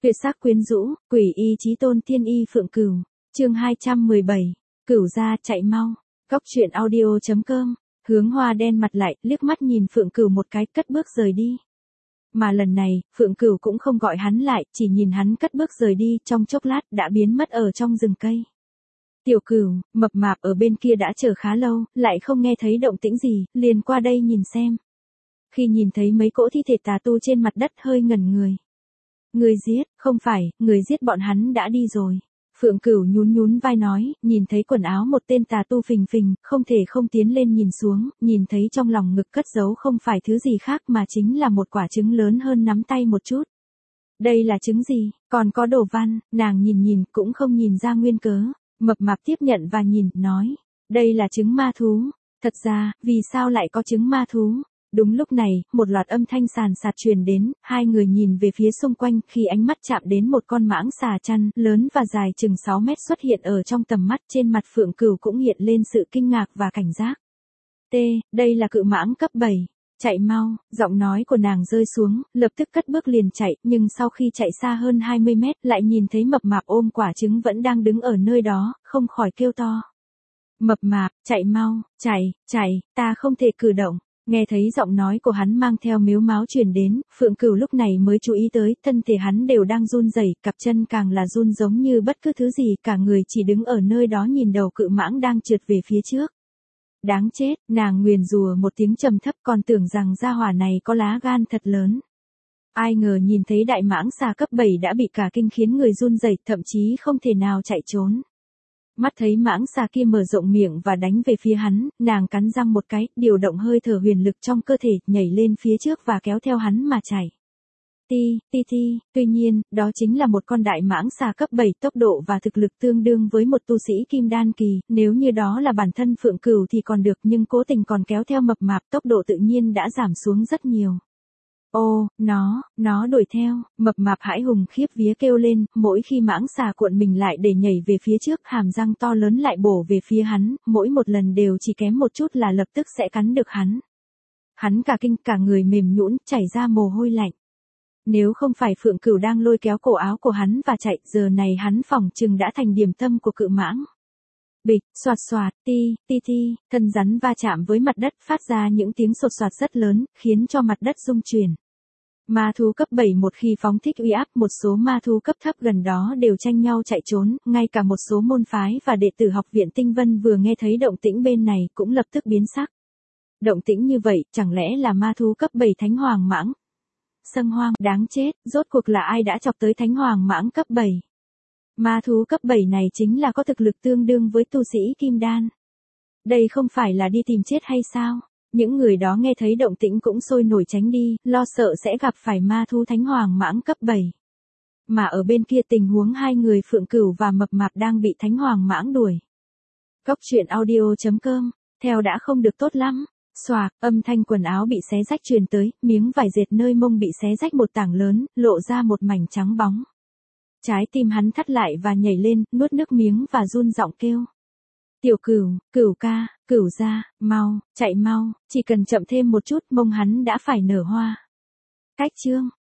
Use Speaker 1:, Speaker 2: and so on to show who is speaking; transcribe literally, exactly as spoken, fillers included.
Speaker 1: Tuyệt sắc quyến rũ, quỷ y chí tôn tiên y Phượng Cửu. Chương hai trăm mười bảy. Cửu gia chạy mau. Góc truyện audio chấm com. Hướng Hoa đen mặt lại, liếc mắt nhìn Phượng Cửu một cái, cất bước rời đi. Mà lần này, Phượng Cửu cũng không gọi hắn lại, chỉ nhìn hắn cất bước rời đi, trong chốc lát đã biến mất ở trong rừng cây. Tiểu Cửu, mập mạp ở bên kia đã chờ khá lâu, lại không nghe thấy động tĩnh gì, liền qua đây nhìn xem. Khi nhìn thấy mấy cỗ thi thể tà tu trên mặt đất hơi ngẩn người. Người giết, không phải, người giết bọn hắn đã đi rồi. Phượng Cửu nhún nhún vai nói, nhìn thấy quần áo một tên tà tu phình phình, không thể không tiến lên nhìn xuống, nhìn thấy trong lòng ngực cất giấu không phải thứ gì khác mà chính là một quả trứng lớn hơn nắm tay một chút. Đây là trứng gì, còn có đồ văn, nàng nhìn nhìn cũng không nhìn ra nguyên cớ. Mập mạp tiếp nhận và nhìn, nói, đây là trứng ma thú. Thật ra, vì sao lại có trứng ma thú? Đúng lúc này, một loạt âm thanh sàn sạt truyền đến, hai người nhìn về phía xung quanh, khi ánh mắt chạm đến một con mãng xà chăn, lớn và dài chừng sáu mét xuất hiện ở trong tầm mắt, trên mặt Phượng Cửu cũng hiện lên sự kinh ngạc và cảnh giác. T, đây là cự mãng cấp bảy. Chạy mau, giọng nói của nàng rơi xuống, lập tức cất bước liền chạy, nhưng sau khi chạy xa hơn hai mươi mét, lại nhìn thấy mập mạp ôm quả trứng vẫn đang đứng ở nơi đó, không khỏi kêu to. Mập mạp, chạy mau, chạy, chạy, ta không thể cử động. Nghe thấy giọng nói của hắn mang theo mếu máo truyền đến, Phượng Cửu lúc này mới chú ý tới, thân thể hắn đều đang run rẩy, cặp chân càng là run giống như bất cứ thứ gì, cả người chỉ đứng ở nơi đó nhìn đầu cự mãng đang trượt về phía trước. Đáng chết, nàng nguyền rủa một tiếng trầm thấp, còn tưởng rằng gia hỏa này có lá gan thật lớn. Ai ngờ nhìn thấy đại mãng xà cấp bảy đã bị cả kinh khiến người run rẩy, thậm chí không thể nào chạy trốn. Mắt thấy mãng xà kia mở rộng miệng và đánh về phía hắn, nàng cắn răng một cái, điều động hơi thở huyền lực trong cơ thể, nhảy lên phía trước và kéo theo hắn mà chạy. Ti, ti ti, tuy nhiên, đó chính là một con đại mãng xà cấp bảy, tốc độ và thực lực tương đương với một tu sĩ kim đan kỳ, nếu như đó là bản thân Phượng Cửu thì còn được, nhưng cố tình còn kéo theo mập mạp, tốc độ tự nhiên đã giảm xuống rất nhiều. Ô, nó, nó đuổi theo, mập mạp hãi hùng khiếp vía kêu lên, mỗi khi mãng xà cuộn mình lại để nhảy về phía trước, hàm răng to lớn lại bổ về phía hắn, mỗi một lần đều chỉ kém một chút là lập tức sẽ cắn được hắn. Hắn cả kinh, cả người mềm nhũn, chảy ra mồ hôi lạnh. Nếu không phải Phượng Cửu đang lôi kéo cổ áo của hắn và chạy, giờ này hắn phỏng chừng đã thành điểm tâm của cự mãng. Bịch, xoạt xoạt, ti, ti ti, thân rắn va chạm với mặt đất, phát ra những tiếng sột soạt rất lớn, khiến cho mặt đất rung chuyển. Ma thú cấp bảy một khi phóng thích uy áp, một số ma thú cấp thấp gần đó đều tranh nhau chạy trốn, ngay cả một số môn phái và đệ tử học viện Tinh Vân vừa nghe thấy động tĩnh bên này cũng lập tức biến sắc. Động tĩnh như vậy, chẳng lẽ là ma thú cấp bảy Thánh Hoàng Mãng? Sâm Hoang, đáng chết, rốt cuộc là ai đã chọc tới Thánh Hoàng Mãng cấp bảy? Ma thú cấp bảy này chính là có thực lực tương đương với tu sĩ Kim Đan. Đây không phải là đi tìm chết hay sao? Những người đó nghe thấy động tĩnh cũng sôi nổi tránh đi, lo sợ sẽ gặp phải ma thú Thánh Hoàng Mãng cấp bảy. Mà ở bên kia tình huống hai người Phượng Cửu và mập mạp đang bị Thánh Hoàng Mãng đuổi. Góc truyện audio chấm com, theo đã không được tốt lắm. Xoạc, âm thanh quần áo bị xé rách truyền tới, miếng vải dệt nơi mông bị xé rách một tảng lớn, lộ ra một mảnh trắng bóng. Trái tim hắn thắt lại và nhảy lên, nuốt nước miếng và run giọng kêu. Tiểu Cửu, Cửu ca, Cửu gia, mau, chạy mau, chỉ cần chậm thêm một chút mông hắn đã phải nở hoa. Cách chương.